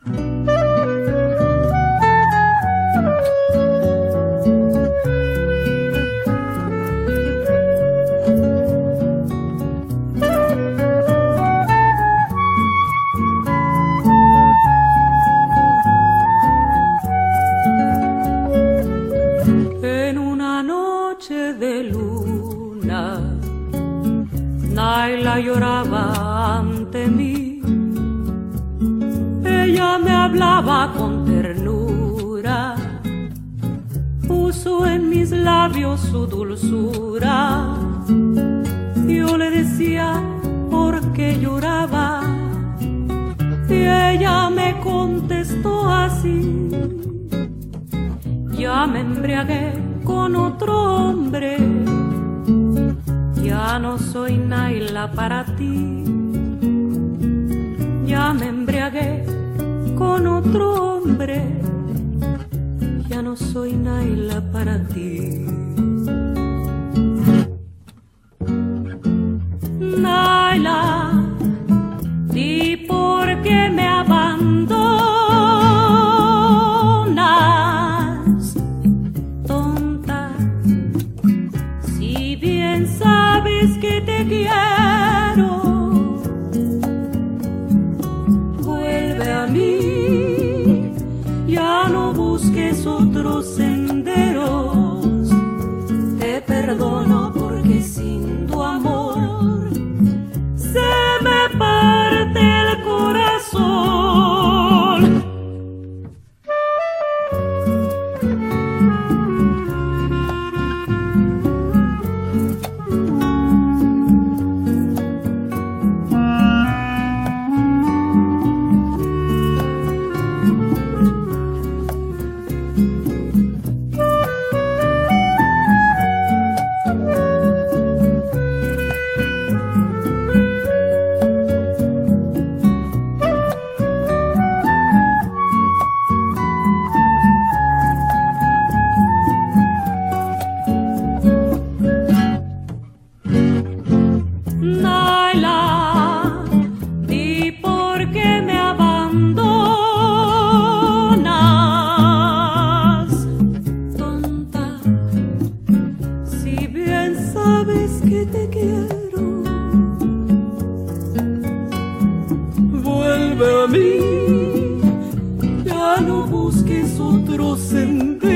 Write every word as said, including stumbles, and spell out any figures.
Naila lloraba ante mí, ella me hablaba con ternura, puso en mis labios su dulzura. Yo le decía por qué lloraba y ella me contestó así: ya me embriagué con otro hombre, ya no soy Naila para ti. Ya me embriagué con otro hombre, ya no soy Naila para ti. Naila, di por qué me abandonas, tonta, si bien sabes que te quiero. Vuelve a mí, ya no busques otros senderos. Te perdono porque sin tu amor se me parte el corazón. Naila, di por qué me abandonas, tonta, si bien sabes que te quiero. Vuelve a mí, ya no busques otro sendero.